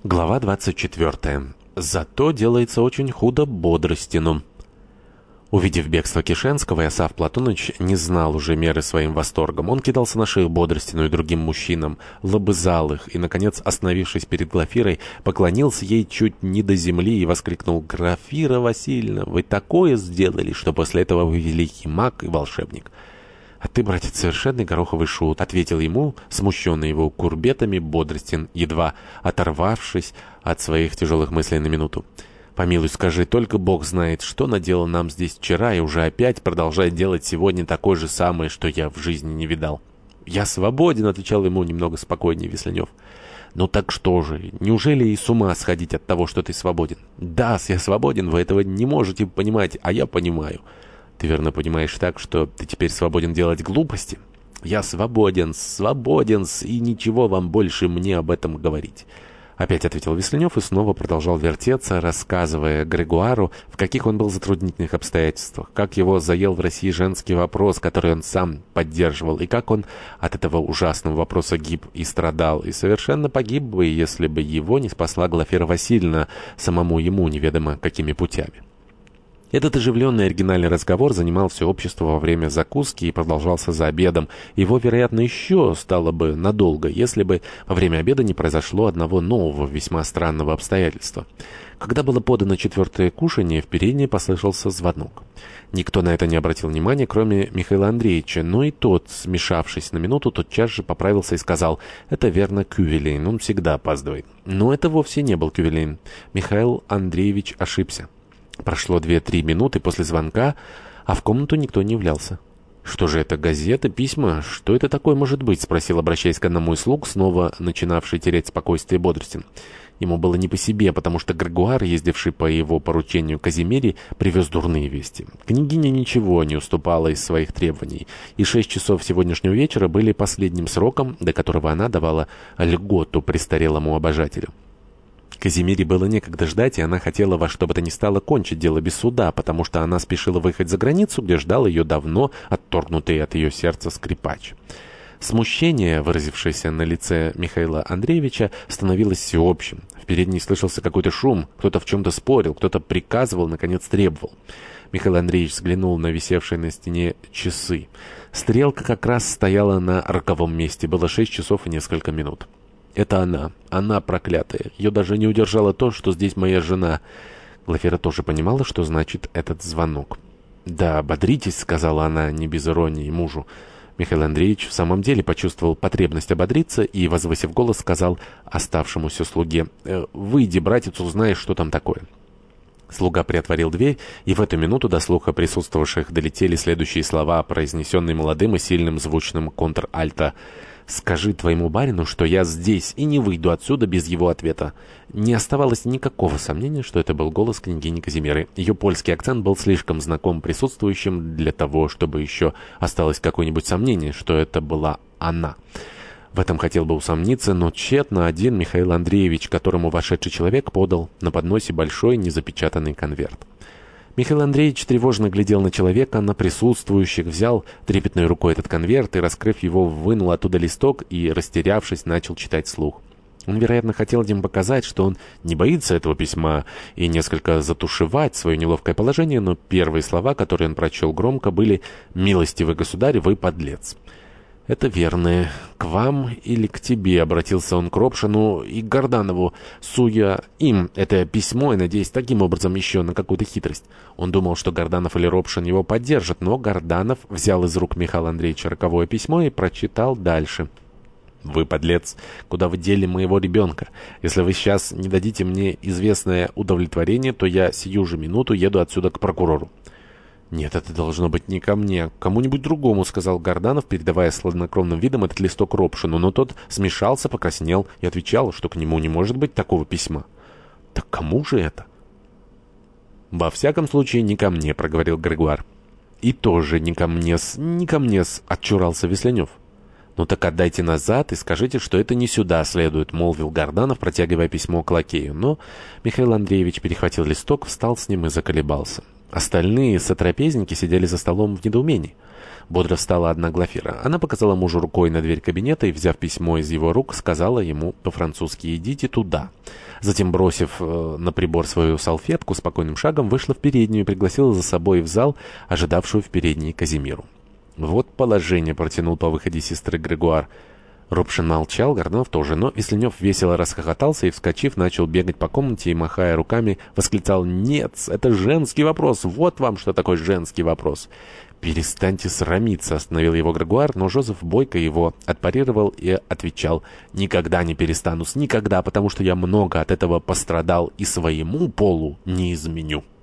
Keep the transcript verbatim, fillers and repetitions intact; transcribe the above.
Глава двадцать четвертая. Зато делается очень худо Бодростину. Увидев бегство Кишенского, Иосаф Платоныч не знал уже меры своим восторгом. Он кидался на шею Бодростину и другим мужчинам, лобызал их и, наконец, остановившись перед Глафирой, поклонился ей чуть не до земли и воскликнул: «Глафира Васильевна, вы такое сделали, что после этого вы великий маг и волшебник». «А ты, братец, совершенный гороховый шут», — ответил ему, смущенный его курбетами, Бодростин, едва оторвавшись от своих тяжелых мыслей на минуту. «Помилуй, скажи, только Бог знает, что наделал нам здесь вчера и уже опять продолжает делать сегодня такое же самое, что я в жизни не видал». «Я свободен», — отвечал ему немного спокойнее Весленев. «Ну так что же, неужели и с ума сходить от того, что ты свободен?» «Да, я свободен, вы этого не можете понимать, а я понимаю». «Ты верно понимаешь так, что ты теперь свободен делать глупости?» «Я свободен, свободен, и ничего вам больше мне об этом говорить». Опять ответил Весленев и снова продолжал вертеться, рассказывая Грегуару, в каких он был затруднительных обстоятельствах, как его заел в России женский вопрос, который он сам поддерживал, и как он от этого ужасного вопроса гиб и страдал, и совершенно погиб бы, если бы его не спасла Глафира Васильевна, самому ему неведомо какими путями. Этот оживленный оригинальный разговор занимал все общество во время закуски и продолжался за обедом. Его, вероятно, еще стало бы надолго, если бы во время обеда не произошло одного нового, весьма странного обстоятельства. Когда было подано четвертое кушанье, в передней послышался звонок. Никто на это не обратил внимания, кроме Михаила Андреевича, но и тот, смешавшись на минуту, тотчас же поправился и сказал: «Это верно Кювелейн, он всегда опаздывает». Но это вовсе не был Кювелейн. Михаил Андреевич ошибся. Прошло две-три минуты после звонка, а в комнату никто не являлся. «Что же это, газета, письма? Что это такое может быть?» — спросил, обращаясь к одному из слуг, снова начинавший терять спокойствие Бодростин. Ему было не по себе, потому что Грегуар, ездивший по его поручению к Казимире, привез дурные вести. Княгиня ничего не уступала из своих требований, и шесть часов сегодняшнего вечера были последним сроком, до которого она давала льготу престарелому обожателю. Казимире было некогда ждать, и она хотела во что бы то ни стало кончить дело без суда, потому что она спешила выехать за границу, где ждал ее давно отторгнутый от ее сердца скрипач. Смущение, выразившееся на лице Михаила Андреевича, становилось всеобщим. В передней слышался какой-то шум, кто-то в чем-то спорил, кто-то приказывал, наконец требовал. Михаил Андреевич взглянул на висевшие на стене часы. Стрелка как раз стояла на роковом месте, было шесть часов и несколько минут. «Это она, она проклятая. Ее даже не удержало то, что здесь моя жена». Глафира тоже понимала, что значит этот звонок. «Да, бодритесь», — сказала она не без иронии мужу. Михаил Андреевич в самом деле почувствовал потребность ободриться и, возвысив голос, сказал оставшемуся слуге: «Э, «Выйди, братец, узнаешь, что там такое». Слуга приотворил дверь, и в эту минуту до слуха присутствовавших долетели следующие слова, произнесенные молодым и сильным звучным контр-альто: «Скажи твоему барину, что я здесь и не выйду отсюда без его ответа». Не оставалось никакого сомнения, что это был голос княгини Казимиры. Ее польский акцент был слишком знаком присутствующим для того, чтобы еще осталось какое-нибудь сомнение, что это была она. В этом хотел бы усомниться, но тщетно один Михаил Андреевич, которому вошедший человек подал на подносе большой незапечатанный конверт. Михаил Андреевич тревожно глядел на человека, на присутствующих, взял трепетной рукой этот конверт и, раскрыв его, вынул оттуда листок и, растерявшись, начал читать вслух. Он, вероятно, хотел им показать, что он не боится этого письма и несколько затушевать свое неловкое положение, но первые слова, которые он прочел громко, были: «Милостивый государь, вы подлец». «Это верно. К вам или к тебе?» — обратился он к Ропшину и Гарданову, суя им это письмо и надеясь таким образом еще на какую-то хитрость. Он думал, что Гарданов или Ропшин его поддержат, но Гарданов взял из рук Михаила Андреевича роковое письмо и прочитал дальше. «Вы, подлец, куда вы дели моего ребенка? Если вы сейчас не дадите мне известное удовлетворение, то я сию же минуту еду отсюда к прокурору». «Нет, это должно быть не ко мне, а к кому-нибудь другому», — сказал Гарданов, передавая с хладнокровным видом этот листок Ропшину, но тот смешался, покраснел и отвечал, что к нему не может быть такого письма. «Так кому же это?» «Во всяком случае, не ко мне», — проговорил Грегуар. «И тоже не ко мне-с, не ко мне-с», — отчурался Весленев. «Ну так отдайте назад и скажите, что это не сюда следует», — молвил Гарданов, протягивая письмо к лакею. Но Михаил Андреевич перехватил листок, встал с ним и заколебался. Остальные сотрапезники сидели за столом в недоумении. Бодро встала одна Глафира. Она показала мужу рукой на дверь кабинета и, взяв письмо из его рук, сказала ему по-французски: «Идите туда». Затем, бросив э, на прибор свою салфетку, спокойным шагом вышла в переднюю и пригласила за собой в зал ожидавшую в передней Казимиру. «Вот положение», — протянул по выходе сестры Грегуар. Робшин молчал, Гордонов тоже, но Весленев весело расхохотался и, вскочив, начал бегать по комнате и, махая руками, восклицал: «Нет, это женский вопрос, вот вам что такое женский вопрос». «Перестаньте срамиться», — остановил его Грегуар, но Жозеф бойко его отпарировал и отвечал: «Никогда не перестану, никогда, потому что я много от этого пострадал и своему полу не изменю».